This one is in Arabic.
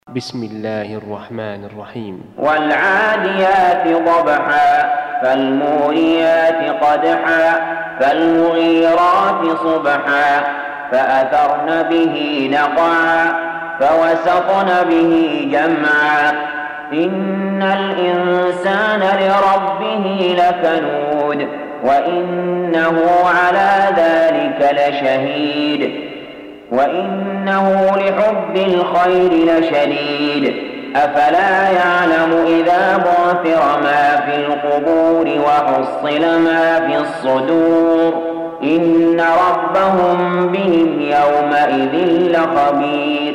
بسم الله الرحمن الرحيم. والعاديات ضبحا فالموريات قدحا فالمغيرات صبحا فأثرن به نقعا فوسطن به جمعا إن الإنسان لربه لكنود وإنه على ذلك لشهيد وإنه لحب الخير لشديد أفلا يعلم إذا بعثر ما في القبور وحصل ما في الصدور إن ربهم بهم يومئذ لخبير.